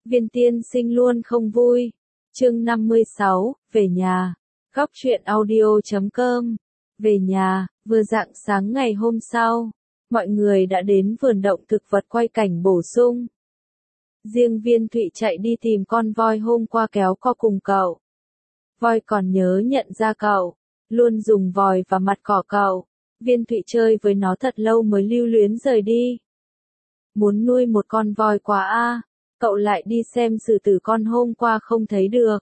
Viên tiên sinh luôn không vui. Chương 56, về nhà. Góc truyện audio.com. Về nhà, vừa rạng sáng ngày hôm sau, mọi người đã đến vườn động thực vật quay cảnh bổ sung. Riêng Viên Thụy chạy đi tìm con voi hôm qua kéo co cùng cậu. Voi còn nhớ nhận ra cậu, luôn dùng vòi và mặt cỏ cậu. Viên Thụy chơi với nó thật lâu mới lưu luyến rời đi. Muốn nuôi một con voi quá a, cậu lại đi xem sử tử con hôm qua không thấy được.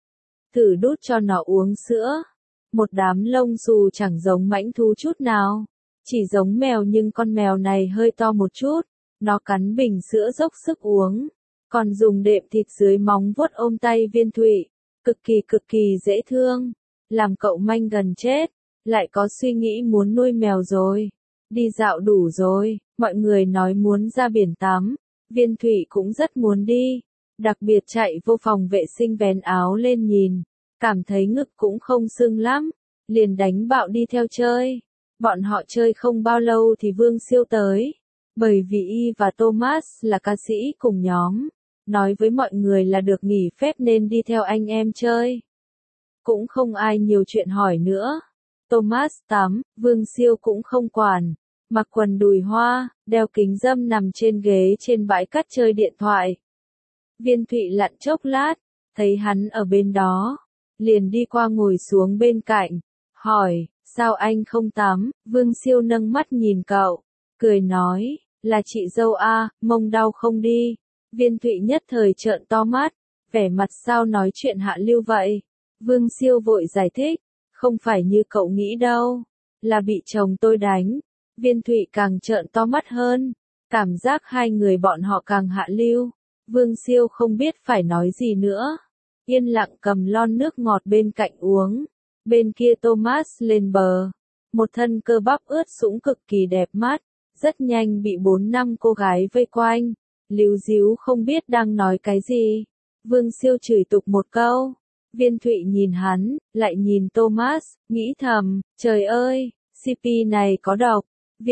Thử đút cho nó uống sữa. Một đám lông xù chẳng giống mãnh thú chút nào. Chỉ giống mèo nhưng con mèo này hơi to một chút. Nó cắn bình sữa dốc sức uống. Còn dùng đệm thịt dưới móng vuốt ôm tay Viên Thụy. Cực kỳ dễ thương. Làm cậu manh gần chết. Lại có suy nghĩ muốn nuôi mèo rồi. Đi dạo đủ rồi. Mọi người nói muốn ra biển tắm. Viên Thụy cũng rất muốn đi. Đặc biệt chạy vô phòng vệ sinh vén áo lên nhìn. Cảm thấy ngực cũng không sưng lắm. Liền đánh bạo đi theo chơi. Bọn họ chơi không bao lâu thì Vương Siêu tới. Bởi vì Y và Thomas là ca sĩ cùng nhóm. Nói với mọi người là được nghỉ phép nên đi theo anh em chơi. Cũng không ai nhiều chuyện hỏi nữa. Thomas tắm, Vương Siêu cũng không quản. Mặc quần đùi hoa, đeo kính râm nằm trên ghế trên bãi cát chơi điện thoại. Viên Thụy lặn chốc lát, thấy hắn ở bên đó. Liền đi qua ngồi xuống bên cạnh. Hỏi, sao anh không tắm? Vương Siêu nâng mắt nhìn cậu. Cười nói, là chị dâu a, mông đau không đi. Viên Thụy nhất thời trợn to mắt. Vẻ mặt sao nói chuyện hạ lưu vậy? Vương Siêu vội giải thích. Không phải như cậu nghĩ đâu. Là bị chồng tôi đánh. Viên Thụy càng trợn to mắt hơn. Cảm giác hai người bọn họ càng hạ lưu. Vương Siêu không biết phải nói gì nữa. Yên lặng cầm lon nước ngọt bên cạnh uống. Bên kia Thomas lên bờ. Một thân cơ bắp ướt sũng cực kỳ đẹp mắt. Rất nhanh bị 4-5 cô gái vây quanh. Líu díu không biết đang nói cái gì. Vương Siêu chửi tục một câu. Viên Thụy nhìn hắn, lại nhìn Thomas, nghĩ thầm, trời ơi, CP này có độc.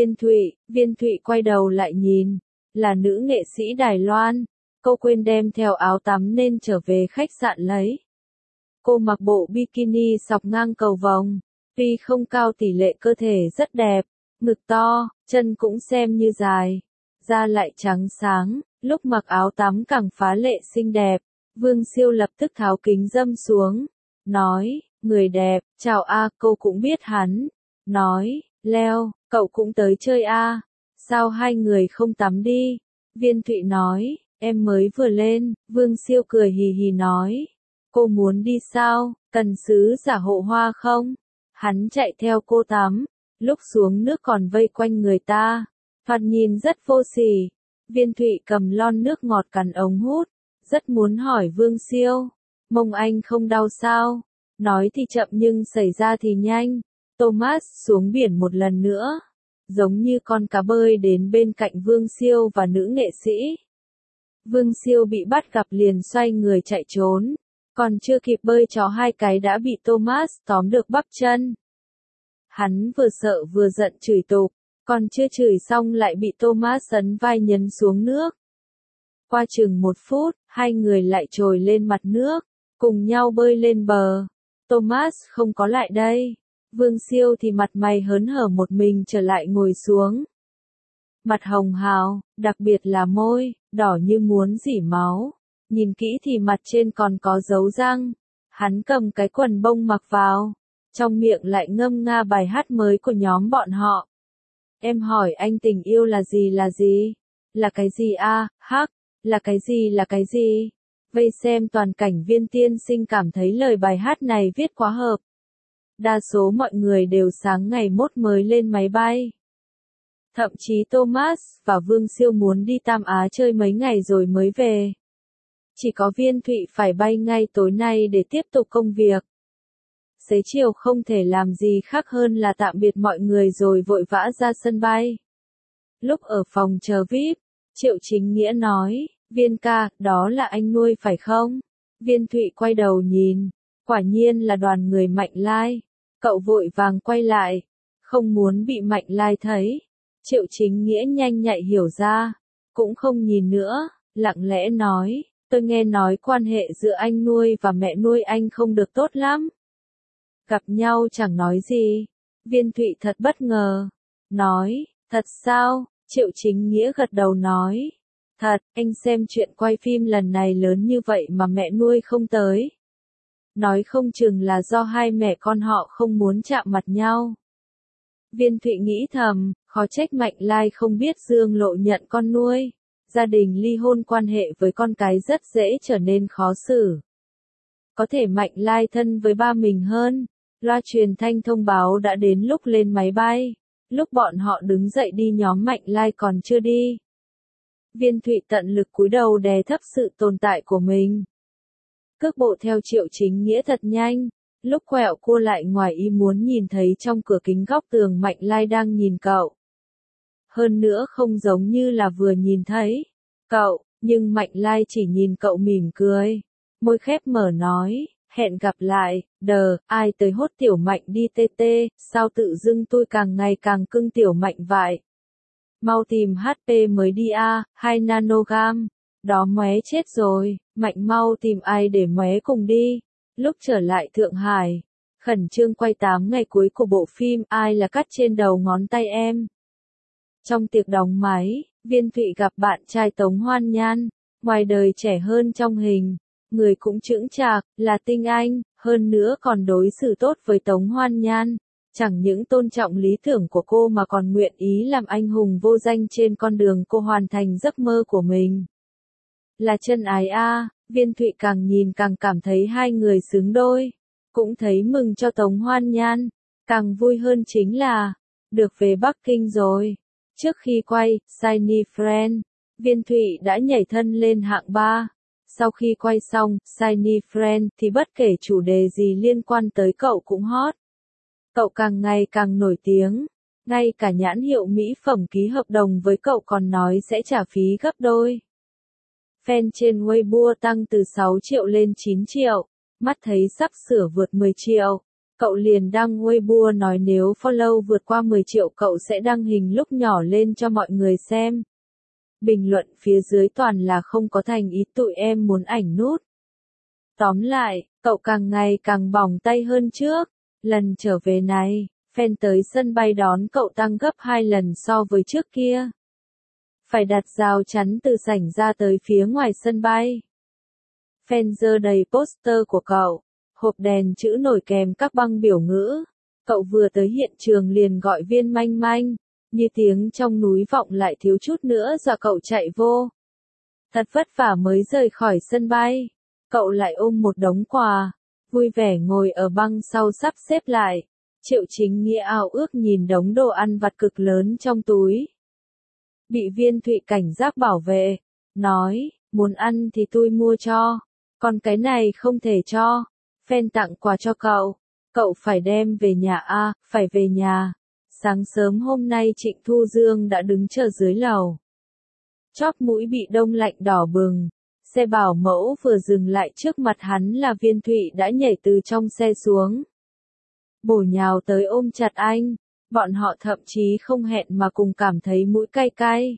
Viên Thụy quay đầu lại nhìn, là nữ nghệ sĩ Đài Loan. Cô quên đem theo áo tắm nên trở về khách sạn lấy. Cô mặc bộ bikini xọc ngang cầu vồng, tuy không cao tỷ lệ cơ thể rất đẹp, ngực to, chân cũng xem như dài, da lại trắng sáng, lúc mặc áo tắm càng phá lệ xinh đẹp. Vương Siêu lập tức tháo kính râm xuống, nói, người đẹp, chào a, cô cũng biết hắn. Nói, Leo, cậu cũng tới chơi a, sao hai người không tắm đi? Viên Thụy nói, em mới vừa lên. Vương Siêu cười hì hì nói, cô muốn đi sao, cần sứ giả hộ hoa không? Hắn chạy theo cô tắm, lúc xuống nước còn vây quanh người ta, thoạt nhìn rất vô sỉ. Viên Thụy cầm lon nước ngọt cắn ống hút, rất muốn hỏi Vương Siêu, mông anh không đau sao? Nói thì chậm nhưng xảy ra thì nhanh. Thomas xuống biển một lần nữa, giống như con cá bơi đến bên cạnh Vương Siêu và nữ nghệ sĩ. Vương Siêu bị bắt gặp liền xoay người chạy trốn, còn chưa kịp bơi chó hai cái đã bị Thomas tóm được bắp chân. Hắn vừa sợ vừa giận chửi tục, còn chưa chửi xong lại bị Thomas ấn vai nhấn xuống nước. Qua chừng 1 phút, hai người lại trồi lên mặt nước, cùng nhau bơi lên bờ. Thomas không có lại đây. Vương Siêu thì mặt mày hớn hở một mình trở lại ngồi xuống. Mặt hồng hào, đặc biệt là môi, đỏ như muốn rỉ máu. Nhìn kỹ thì mặt trên còn có dấu răng. Hắn cầm cái quần bông mặc vào. Trong miệng lại ngâm nga bài hát mới của nhóm bọn họ. Em hỏi anh tình yêu là gì là gì? Là cái gì a? Hắc, là cái gì? Vây xem toàn cảnh Viên tiên sinh cảm thấy lời bài hát này viết quá hợp. Đa số mọi người đều sáng ngày mốt mới lên máy bay. Thậm chí Thomas và Vương Siêu muốn đi Tam Á chơi mấy ngày rồi mới về. Chỉ có Viên Thụy phải bay ngay tối nay để tiếp tục công việc. Xế chiều không thể làm gì khác hơn là tạm biệt mọi người rồi vội vã ra sân bay. Lúc ở phòng chờ VIP, Triệu Chính Nghĩa nói, Viên ca, đó là anh nuôi phải không? Viên Thụy quay đầu nhìn, quả nhiên là đoàn người Mạnh Lai. Cậu vội vàng quay lại, không muốn bị Mạnh Lai thấy. Triệu Chính Nghĩa nhanh nhạy hiểu ra, cũng không nhìn nữa, lặng lẽ nói, Tôi nghe nói quan hệ giữa anh nuôi và mẹ nuôi anh không được tốt lắm. Gặp nhau chẳng nói gì. Viên Thụy thật bất ngờ. Nói, thật sao? Triệu Chính Nghĩa gật đầu nói. Thật, anh xem chuyện quay phim lần này lớn như vậy mà mẹ nuôi không tới. Nói không chừng là do hai mẹ con họ không muốn chạm mặt nhau. Viên Thụy nghĩ thầm, khó trách Mạnh Lai không biết Dương Lộ nhận con nuôi. Gia đình ly hôn quan hệ với con cái rất dễ trở nên khó xử. Có thể Mạnh Lai thân với ba mình hơn. Loa truyền thanh thông báo đã đến lúc lên máy bay. Lúc bọn họ đứng dậy đi nhóm Mạnh Lai còn chưa đi. Viên Thụy tận lực cúi đầu đè thấp sự tồn tại của mình. Cước bộ theo Triệu Chính Nghĩa thật nhanh. Lúc quẹo cua lại ngoài ý muốn nhìn thấy trong cửa kính góc tường Mạnh Lai đang nhìn cậu. Hơn nữa không giống như là vừa nhìn thấy cậu, nhưng Mạnh Lai chỉ nhìn cậu mỉm cười. Môi khép mở nói, hẹn gặp lại, ai tới hốt Tiểu Mạnh đi tê, sao tự dưng tôi càng ngày càng cưng Tiểu Mạnh vậy. Mau tìm HP mới đi 2 nanogam, đó móe chết rồi, Mạnh mau tìm ai để móe cùng đi. Lúc trở lại Thượng Hải, khẩn trương quay 8 ngày cuối của bộ phim Ai là cắt trên đầu ngón tay em. Trong tiệc đóng máy, Viên Thụy gặp bạn trai Tống Hoan Nhan, ngoài đời trẻ hơn trong hình, người cũng chững chạc, là tinh anh, hơn nữa còn đối xử tốt với Tống Hoan Nhan. Chẳng những tôn trọng lý tưởng của cô mà còn nguyện ý làm anh hùng vô danh trên con đường cô hoàn thành giấc mơ của mình. Là chân ái Viên Thụy càng nhìn càng cảm thấy hai người xứng đôi. Cũng thấy mừng cho Tống Hoan Nhan. Càng vui hơn chính là, được về Bắc Kinh rồi. Trước khi quay, Shiny Friend, Viên Thụy đã nhảy thân lên hạng 3. Sau khi quay xong, Shiny Friend thì bất kể chủ đề gì liên quan tới cậu cũng hot. Cậu càng ngày càng nổi tiếng. Ngay cả nhãn hiệu mỹ phẩm ký hợp đồng với cậu còn nói sẽ trả phí gấp đôi. Fan trên Weibo tăng từ 6 triệu lên 9 triệu. Mắt thấy sắp sửa vượt 10 triệu. Cậu liền đăng Weibo nói nếu follow vượt qua 10 triệu cậu sẽ đăng hình lúc nhỏ lên cho mọi người xem. Bình luận phía dưới toàn là không có thành ý tụi em muốn ảnh nút. Tóm lại, cậu càng ngày càng bỏng tay hơn trước. Lần trở về này, fan tới sân bay đón cậu tăng gấp 2 lần so với trước kia. Phải đặt rào chắn từ sảnh ra tới phía ngoài sân bay. Fan dơ đầy poster của cậu, hộp đèn chữ nổi kèm các băng biểu ngữ. Cậu vừa tới hiện trường liền gọi Viên Manh Manh, như tiếng trong núi vọng lại thiếu chút nữa dọa cậu chạy vô. Thật vất vả mới rời khỏi sân bay, cậu lại ôm một đống quà, vui vẻ ngồi ở băng sau sắp xếp lại. Triệu Chính Nghĩa ao ước nhìn đống đồ ăn vặt cực lớn trong túi. Bị Viên Thụy cảnh giác bảo vệ, nói, muốn ăn thì tôi mua cho, còn cái này không thể cho. Fan tặng quà cho cậu phải đem về nhà phải về nhà. Sáng sớm hôm nay Trịnh Thu Dương đã đứng chờ dưới lầu. Chóp mũi bị đông lạnh đỏ bừng. Xe bảo mẫu vừa dừng lại trước mặt hắn là Viên Thụy đã nhảy từ trong xe xuống. Bổ nhào tới ôm chặt anh. Bọn họ thậm chí không hẹn mà cùng cảm thấy mũi cay cay.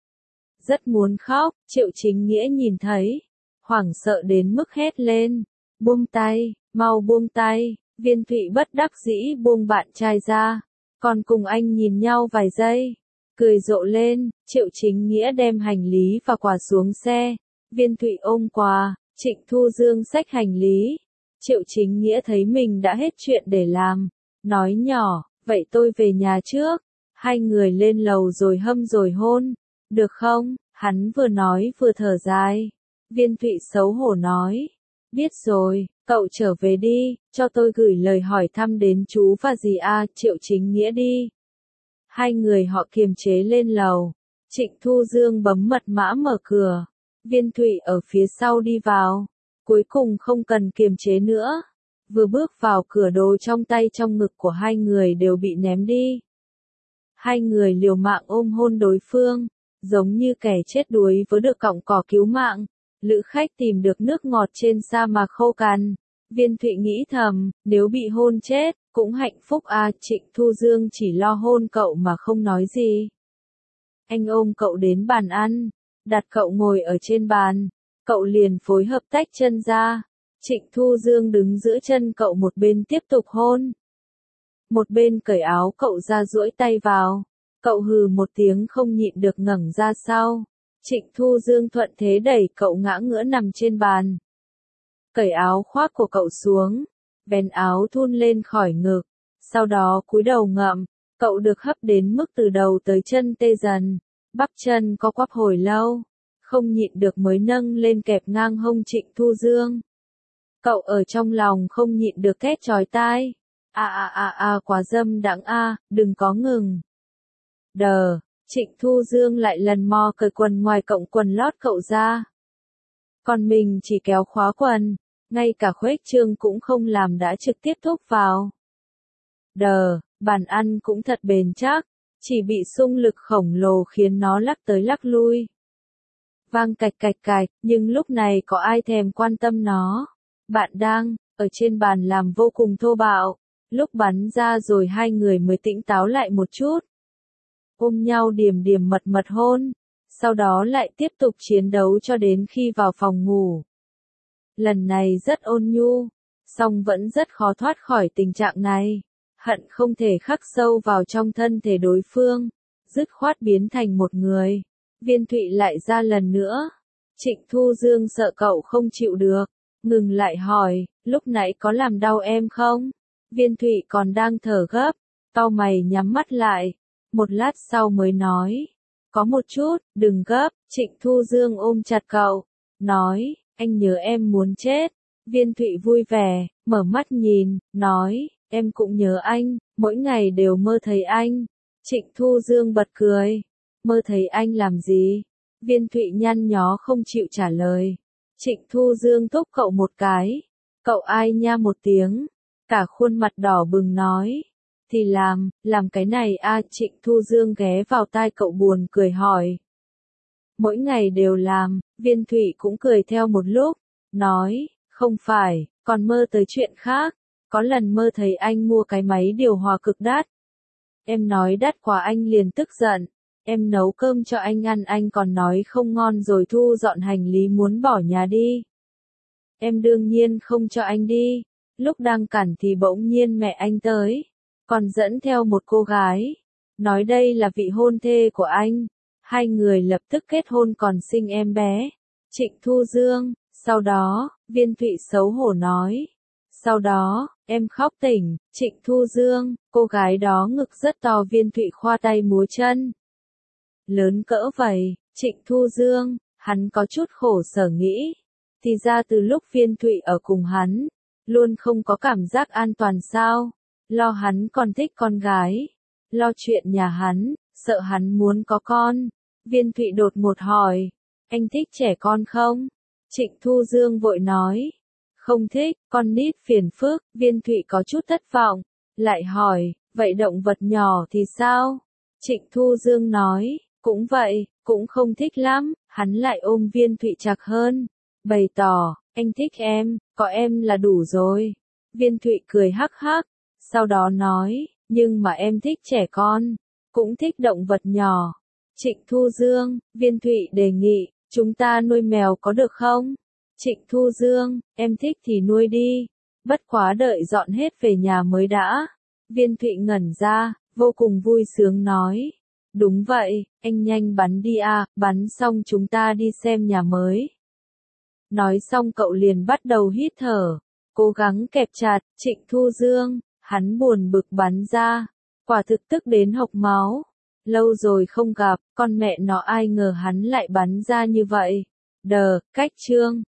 Rất muốn khóc, Triệu Chính Nghĩa nhìn thấy. Hoảng sợ đến mức hét lên. Buông tay, mau buông tay. Viên Thụy bất đắc dĩ buông bạn trai ra. Còn cùng anh nhìn nhau vài giây. Cười rộ lên, Triệu Chính Nghĩa đem hành lý và quà xuống xe. Viên Thụy ôm quà, Trịnh Thu Dương xách hành lý. Triệu Chính Nghĩa thấy mình đã hết chuyện để làm. Nói nhỏ, vậy tôi về nhà trước. Hai người lên lầu rồi hâm rồi hôn. Được không? Hắn vừa nói vừa thở dài. Viên Thụy xấu hổ nói. Biết rồi, cậu trở về đi, cho tôi gửi lời hỏi thăm đến chú và dì Triệu Chính Nghĩa đi. Hai người họ kiềm chế lên lầu. Trịnh Thu Dương bấm mật mã mở cửa. Viên Thụy ở phía sau đi vào. Cuối cùng không cần kiềm chế nữa. Vừa bước vào cửa đồ trong tay trong ngực của hai người đều bị ném đi. Hai người liều mạng ôm hôn đối phương, giống như kẻ chết đuối với được cọng cỏ cứu mạng. Lữ khách tìm được nước ngọt trên sa mạc khô cằn. Viên Thụy nghĩ thầm, nếu bị hôn chết, cũng hạnh phúc Trịnh Thu Dương chỉ lo hôn cậu mà không nói gì. Anh ôm cậu đến bàn ăn, đặt cậu ngồi ở trên bàn. cậu liền phối hợp tách chân ra. Trịnh Thu Dương đứng giữa chân cậu một bên tiếp tục hôn. Một bên cởi áo cậu ra duỗi tay vào. Cậu hừ một tiếng không nhịn được ngẩng ra sau. Trịnh Thu Dương thuận thế đẩy cậu ngã ngửa nằm trên bàn. Cởi áo khoác của cậu xuống. Vén áo thun lên khỏi ngực. Sau đó cúi đầu ngậm. Cậu được hấp đến mức từ đầu tới chân tê dần. Bắp chân có quắp hồi lâu. Không nhịn được mới nâng lên kẹp ngang hông Trịnh Thu Dương. Cậu ở trong lòng không nhịn được thét chói tai. Quá dâm đãng đừng có ngừng. Đờ, Trịnh Thu Dương lại lần mò cởi quần ngoài cộng quần lót cậu ra. Còn mình chỉ kéo khóa quần, ngay cả khuếch trương cũng không làm đã trực tiếp thúc vào. Đờ, bàn ăn cũng thật bền chắc, chỉ bị xung lực khổng lồ khiến nó lắc tới lắc lui. Vang cạch cạch cạch, nhưng lúc này có ai thèm quan tâm nó. Bạn đang, ở trên bàn làm vô cùng thô bạo, lúc bắn ra rồi hai người mới tỉnh táo lại một chút. Ôm nhau điềm điềm mật mật hôn, sau đó lại tiếp tục chiến đấu cho đến khi vào phòng ngủ. Lần này rất ôn nhu, song vẫn rất khó thoát khỏi tình trạng này, hận không thể khắc sâu vào trong thân thể đối phương, dứt khoát biến thành một người. Viên Thụy lại ra lần nữa. Trịnh Thu Dương sợ cậu không chịu được, ngừng lại hỏi, lúc nãy có làm đau em không? Viên Thụy còn đang thở gấp, cau mày nhắm mắt lại, một lát sau mới nói, có một chút, đừng gấp. Trịnh Thu Dương ôm chặt cậu, nói, anh nhớ em muốn chết. Viên Thụy vui vẻ, mở mắt nhìn, nói, em cũng nhớ anh, mỗi ngày đều mơ thấy anh. Trịnh Thu Dương bật cười, mơ thấy anh làm gì? Viên Thụy nhăn nhó không chịu trả lời. Trịnh Thu Dương thúc cậu một cái, cậu ai nha một tiếng, cả khuôn mặt đỏ bừng nói, thì làm cái này Trịnh Thu Dương ghé vào tai cậu buồn cười hỏi. Mỗi ngày đều làm, Viên Thụy cũng cười theo một lúc, nói, không phải, còn mơ tới chuyện khác, có lần mơ thấy anh mua cái máy điều hòa cực đắt. Em nói đắt quá anh liền tức giận, em nấu cơm cho anh ăn anh còn nói không ngon rồi thu dọn hành lý muốn bỏ nhà đi. Em đương nhiên không cho anh đi, lúc đang cản thì bỗng nhiên mẹ anh tới, còn dẫn theo một cô gái, nói đây là vị hôn thê của anh, hai người lập tức kết hôn còn sinh em bé. Trịnh Thu Dương, sau đó, Viên Thụy xấu hổ nói, sau đó, em khóc tỉnh. Trịnh Thu Dương, cô gái đó ngực rất to. Viên Thụy khoa tay múa chân. Lớn cỡ vậy, Trịnh Thu Dương, hắn có chút khổ sở nghĩ. Thì ra từ lúc Viên Thụy ở cùng hắn, luôn không có cảm giác an toàn sao, lo hắn còn thích con gái, lo chuyện nhà hắn, sợ hắn muốn có con. Viên Thụy đột ngột hỏi, anh thích trẻ con không? Trịnh Thu Dương vội nói, không thích, con nít phiền phức. Viên Thụy có chút thất vọng, lại hỏi, vậy động vật nhỏ thì sao? Trịnh Thu Dương nói, cũng vậy, cũng không thích lắm. Hắn lại ôm Viên Thụy chặt hơn, bày tỏ, anh thích em, có em là đủ rồi. Viên Thụy cười hắc hắc, sau đó nói, nhưng mà em thích trẻ con, cũng thích động vật nhỏ. Trịnh Thu Dương, Viên Thụy đề nghị, chúng ta nuôi mèo có được không? Trịnh Thu Dương, em thích thì nuôi đi, bất quá đợi dọn hết về nhà mới đã. Viên Thụy ngẩn ra, vô cùng vui sướng nói, đúng vậy, anh nhanh bắn đi bắn xong chúng ta đi xem nhà mới. Nói xong cậu liền bắt đầu hít thở, cố gắng kẹp chặt Trịnh Thu Dương, hắn buồn bực bắn ra, quả thực tức đến hộc máu. Lâu rồi không gặp, con mẹ nó ai ngờ hắn lại bắn ra như vậy. Đờ, cách chương.